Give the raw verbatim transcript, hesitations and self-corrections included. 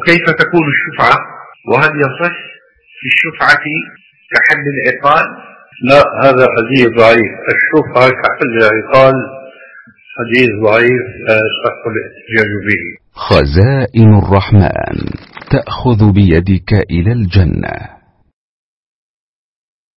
وكيف تكون الشفعة؟ وهل يصح في الشفعة كحل العقال؟ لا، هذا حديث ضعيف. الشفعة كحل العقال حديث ضعيف لا يصح الاحتجاج به. خزائن الرحمن تأخذ بيدك إلى الجنة.